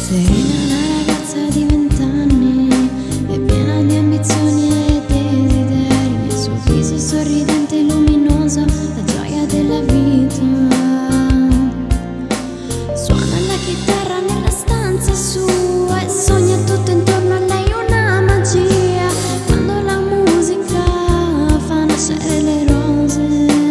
Serena, una ragazza di 20 anni, è piena di ambizioni e desideri. Nel suo viso sorridente e luminoso, la gioia della vita. Suona la chitarra nella stanza sua e sogna tutto intorno a lei, una magia. Quando la musica fa nascere le rose,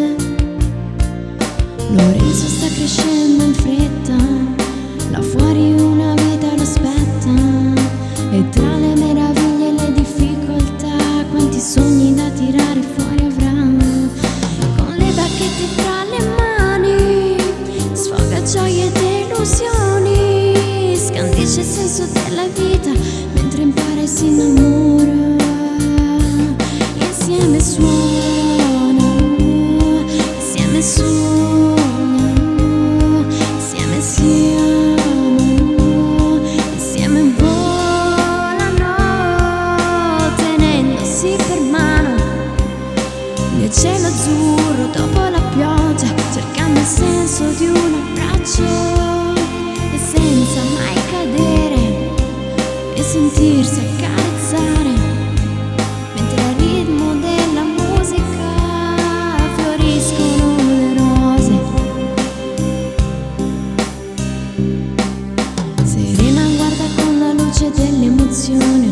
Lorenzo sta crescendo in fretta, là fuori una vita lo aspetta, e tra le meraviglie e le difficoltà quanti sogni da tirare fuori avrà. Con le bacchette tra le mani sfoga gioie ed illusioni, scandisce il senso della vita mentre impara e si innamora. Insieme suonano, insieme sognano, insieme si amano, insieme volano, tenendosi per mano nel cielo azzurro dopo la pioggia, cercando il senso di un abbraccio e senza mai cadere e sentirsi accarezzare, mentre al ritmo della musica fioriscono le rose. Serena guarda con la luce dell'emozione